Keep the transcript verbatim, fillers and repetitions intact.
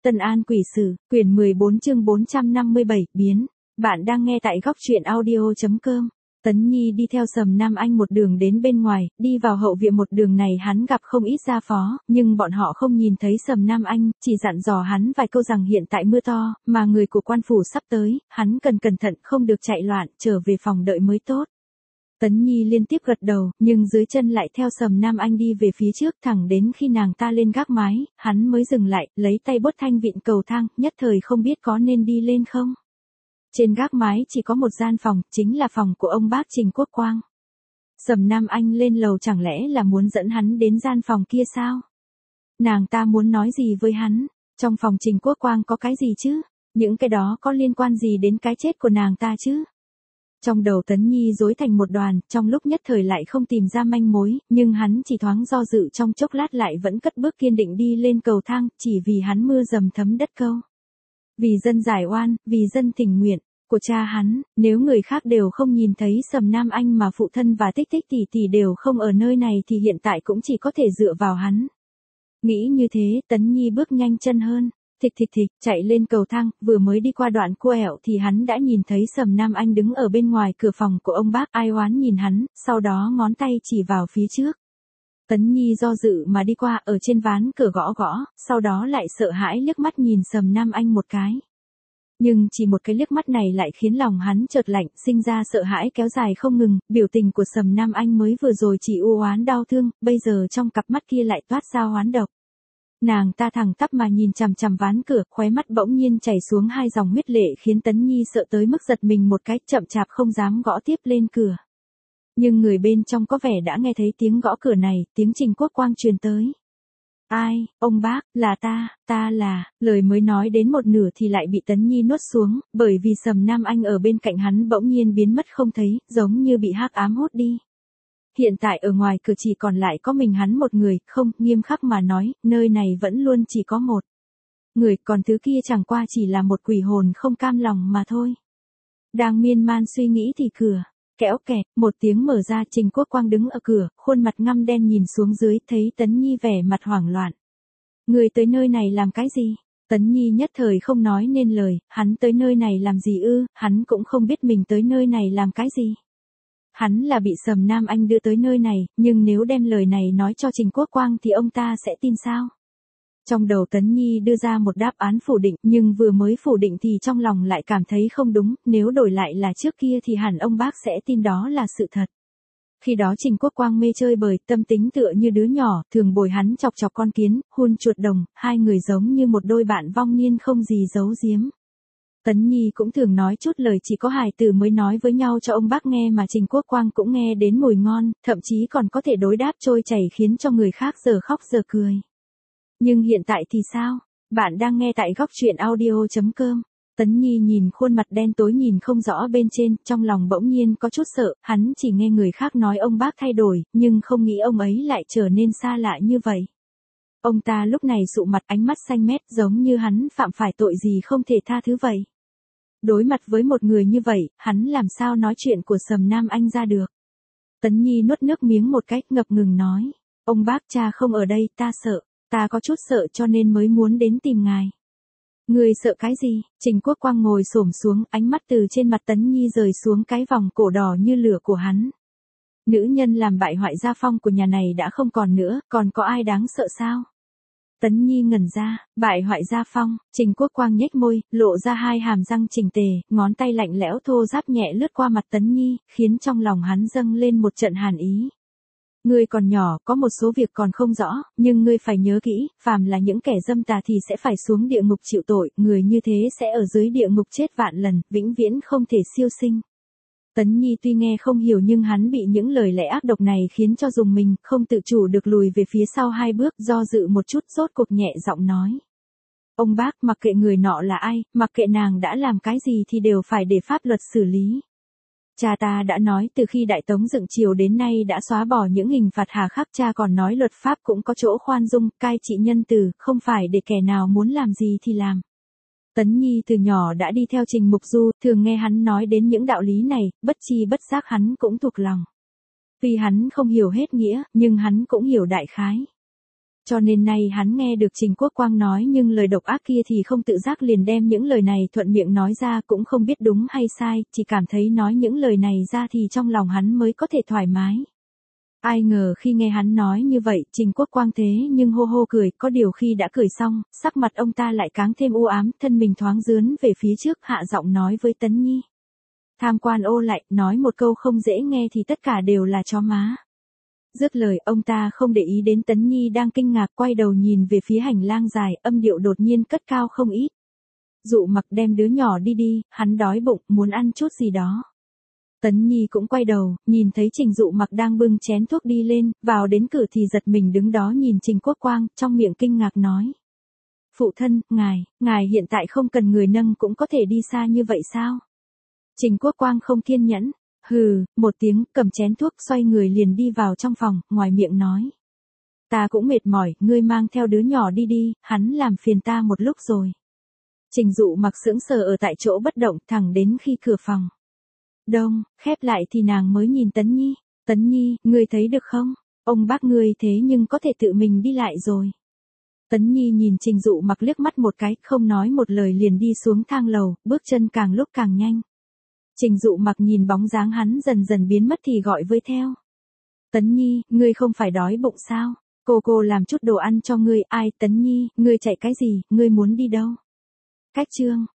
Tân An Quỷ Sử, quyển mười bốn chương bốn trăm năm mươi bảy, biến. Bạn đang nghe tại góc truyện audio.com. Tấn Nhi đi theo Sầm Nam Anh một đường đến bên ngoài, đi vào hậu viện. Một đường này hắn gặp không ít gia phó, nhưng bọn họ không nhìn thấy Sầm Nam Anh, chỉ dặn dò hắn vài câu rằng hiện tại mưa to, mà người của quan phủ sắp tới, hắn cần cẩn thận không được chạy loạn, trở về phòng đợi mới tốt. Tấn Nhi liên tiếp gật đầu, nhưng dưới chân lại theo Sầm Nam Anh đi về phía trước, thẳng đến khi nàng ta lên gác mái, hắn mới dừng lại, lấy tay bốt thanh vịn cầu thang, nhất thời không biết có nên đi lên không. Trên gác mái chỉ có một gian phòng, chính là phòng của ông bác Trình Quốc Quang. Sầm Nam Anh lên lầu chẳng lẽ là muốn dẫn hắn đến gian phòng kia sao? Nàng ta muốn nói gì với hắn? Trong phòng Trình Quốc Quang có cái gì chứ? Những cái đó có liên quan gì đến cái chết của nàng ta chứ? Trong đầu Tấn Nhi rối thành một đoàn, trong lúc nhất thời lại không tìm ra manh mối, nhưng hắn chỉ thoáng do dự trong chốc lát lại vẫn cất bước kiên định đi lên cầu thang, chỉ vì hắn mưa dầm thấm đất câu. Vì dân giải oan, vì dân tình nguyện của cha hắn, nếu người khác đều không nhìn thấy Sầm Nam Anh mà phụ thân và Tích Tích tỷ tỷ đều không ở nơi này thì hiện tại cũng chỉ có thể dựa vào hắn. Nghĩ như thế, Tấn Nhi bước nhanh chân hơn. Thịch thịch thịch, chạy lên cầu thang, vừa mới đi qua đoạn cua ẻo thì hắn đã nhìn thấy Sầm Nam Anh đứng ở bên ngoài cửa phòng của ông bác, ai oán nhìn hắn, sau đó ngón tay chỉ vào phía trước. Tấn Nhi do dự mà đi qua, ở trên ván cửa gõ gõ, sau đó lại sợ hãi liếc mắt nhìn Sầm Nam Anh một cái. Nhưng chỉ một cái liếc mắt này lại khiến lòng hắn chợt lạnh, sinh ra sợ hãi kéo dài không ngừng, biểu tình của Sầm Nam Anh mới vừa rồi chỉ u oán đau thương, bây giờ trong cặp mắt kia lại toát ra oán độc. Nàng ta thẳng tắp mà nhìn chằm chằm ván cửa, khóe mắt bỗng nhiên chảy xuống hai dòng huyết lệ khiến Tấn Nhi sợ tới mức giật mình một cái, chậm chạp không dám gõ tiếp lên cửa. Nhưng người bên trong có vẻ đã nghe thấy tiếng gõ cửa này, tiếng Trình Quốc Quang truyền tới. Ai, ông bác, là ta, ta là, lời mới nói đến một nửa thì lại bị Tấn Nhi nuốt xuống, bởi vì Sầm Nam Anh ở bên cạnh hắn bỗng nhiên biến mất không thấy, giống như bị hắc ám hút đi. Hiện tại ở ngoài cửa chỉ còn lại có mình hắn một người, không, nghiêm khắc mà nói, nơi này vẫn luôn chỉ có một người, còn thứ kia chẳng qua chỉ là một quỷ hồn không cam lòng mà thôi. Đang miên man suy nghĩ thì cửa, kéo kẹt, một tiếng mở ra, Trình Quốc Quang đứng ở cửa, khuôn mặt ngăm đen nhìn xuống dưới, thấy Tấn Nhi vẻ mặt hoảng loạn. Người tới nơi này làm cái gì? Tấn Nhi nhất thời không nói nên lời, hắn tới nơi này làm gì ư, hắn cũng không biết mình tới nơi này làm cái gì. Hắn là bị Sầm Nam Anh đưa tới nơi này, nhưng nếu đem lời này nói cho Trình Quốc Quang thì ông ta sẽ tin sao? Trong đầu Tấn Nhi đưa ra một đáp án phủ định, nhưng vừa mới phủ định thì trong lòng lại cảm thấy không đúng, nếu đổi lại là trước kia thì hẳn ông bác sẽ tin đó là sự thật. Khi đó Trình Quốc Quang mê chơi bời, tâm tính tựa như đứa nhỏ, thường bồi hắn chọc chọc con kiến, hun chuột đồng, hai người giống như một đôi bạn vong niên không gì giấu giếm. Tấn Nhi cũng thường nói chút lời chỉ có hài tử mới nói với nhau cho ông bác nghe mà Trình Quốc Quang cũng nghe đến mùi ngon, thậm chí còn có thể đối đáp trôi chảy khiến cho người khác giờ khóc giờ cười. Nhưng hiện tại thì sao? Bạn đang nghe tại góc truyện audio.com. Tấn Nhi nhìn khuôn mặt đen tối nhìn không rõ bên trên, trong lòng bỗng nhiên có chút sợ, hắn chỉ nghe người khác nói ông bác thay đổi, nhưng không nghĩ ông ấy lại trở nên xa lạ như vậy. Ông ta lúc này sụ mặt, ánh mắt xanh mét, giống như hắn phạm phải tội gì không thể tha thứ vậy. Đối mặt với một người như vậy, hắn làm sao nói chuyện của Sầm Nam Anh ra được. Tấn Nhi nuốt nước miếng một cách ngập ngừng nói. Ông bác, cha không ở đây, ta sợ, ta có chút sợ cho nên mới muốn đến tìm ngài. Người sợ cái gì? Trình Quốc Quang ngồi xổm xuống, ánh mắt từ trên mặt Tấn Nhi rời xuống cái vòng cổ đỏ như lửa của hắn. Nữ nhân làm bại hoại gia phong của nhà này đã không còn nữa, còn có ai đáng sợ sao? Tấn Nhi ngẩn ra, bại hoại gia phong, Trình Quốc Quang nhếch môi, lộ ra hai hàm răng chỉnh tề, ngón tay lạnh lẽo thô ráp nhẹ lướt qua mặt Tấn Nhi, khiến trong lòng hắn dâng lên một trận hàn ý. Ngươi còn nhỏ, có một số việc còn không rõ, nhưng ngươi phải nhớ kỹ, phàm là những kẻ dâm tà thì sẽ phải xuống địa ngục chịu tội, người như thế sẽ ở dưới địa ngục chết vạn lần, vĩnh viễn không thể siêu sinh. Tấn Nhi tuy nghe không hiểu nhưng hắn bị những lời lẽ ác độc này khiến cho dùng mình, không tự chủ được lùi về phía sau hai bước, do dự một chút rốt cuộc nhẹ giọng nói. Ông bác, mặc kệ người nọ là ai, mặc kệ nàng đã làm cái gì thì đều phải để pháp luật xử lý. Cha ta đã nói từ khi Đại Tống dựng triều đến nay đã xóa bỏ những hình phạt hà khắc, cha còn nói luật pháp cũng có chỗ khoan dung, cai trị nhân từ, không phải để kẻ nào muốn làm gì thì làm. Tấn Nhi từ nhỏ đã đi theo Trình Mục Du, thường nghe hắn nói đến những đạo lý này, bất chi bất giác hắn cũng thuộc lòng. Vì hắn không hiểu hết nghĩa, nhưng hắn cũng hiểu đại khái. Cho nên nay hắn nghe được Trình Quốc Quang nói nhưng lời độc ác kia thì không tự giác liền đem những lời này thuận miệng nói ra, cũng không biết đúng hay sai, chỉ cảm thấy nói những lời này ra thì trong lòng hắn mới có thể thoải mái. Ai ngờ khi nghe hắn nói như vậy, Trình Quốc Quang thế nhưng hô hô cười, có điều khi đã cười xong, sắc mặt ông ta lại càng thêm u ám, thân mình thoáng dướn về phía trước, hạ giọng nói với Tấn Nhi. Tham quan ô lại, nói một câu không dễ nghe thì tất cả đều là chó má. Dứt lời, ông ta không để ý đến Tấn Nhi đang kinh ngạc, quay đầu nhìn về phía hành lang dài, âm điệu đột nhiên cất cao không ít. Dụ Mặc, đem đứa nhỏ đi đi, hắn đói bụng, muốn ăn chút gì đó. Tấn Nhi cũng quay đầu, nhìn thấy Trình Dụ Mặc đang bưng chén thuốc đi lên, vào đến cửa thì giật mình đứng đó nhìn Trình Quốc Quang, trong miệng kinh ngạc nói. Phụ thân, ngài, ngài hiện tại không cần người nâng cũng có thể đi xa như vậy sao? Trình Quốc Quang không kiên nhẫn, hừ, một tiếng, cầm chén thuốc xoay người liền đi vào trong phòng, ngoài miệng nói. Ta cũng mệt mỏi, ngươi mang theo đứa nhỏ đi đi, hắn làm phiền ta một lúc rồi. Trình Dụ Mặc sững sờ ở tại chỗ bất động, thẳng đến khi cửa phòng đông khép lại thì nàng mới nhìn Tấn Nhi. Tấn Nhi, ngươi thấy được không? Ông bác ngươi thế nhưng có thể tự mình đi lại rồi. Tấn Nhi nhìn Trình Dụ Mặc liếc mắt một cái, không nói một lời liền đi xuống thang lầu, bước chân càng lúc càng nhanh. Trình Dụ Mặc nhìn bóng dáng hắn dần dần biến mất thì gọi với theo. Tấn Nhi, ngươi không phải đói bụng sao? Cô cô làm chút đồ ăn cho ngươi. Ai? Tấn Nhi, ngươi chạy cái gì, ngươi muốn đi đâu? Cách chương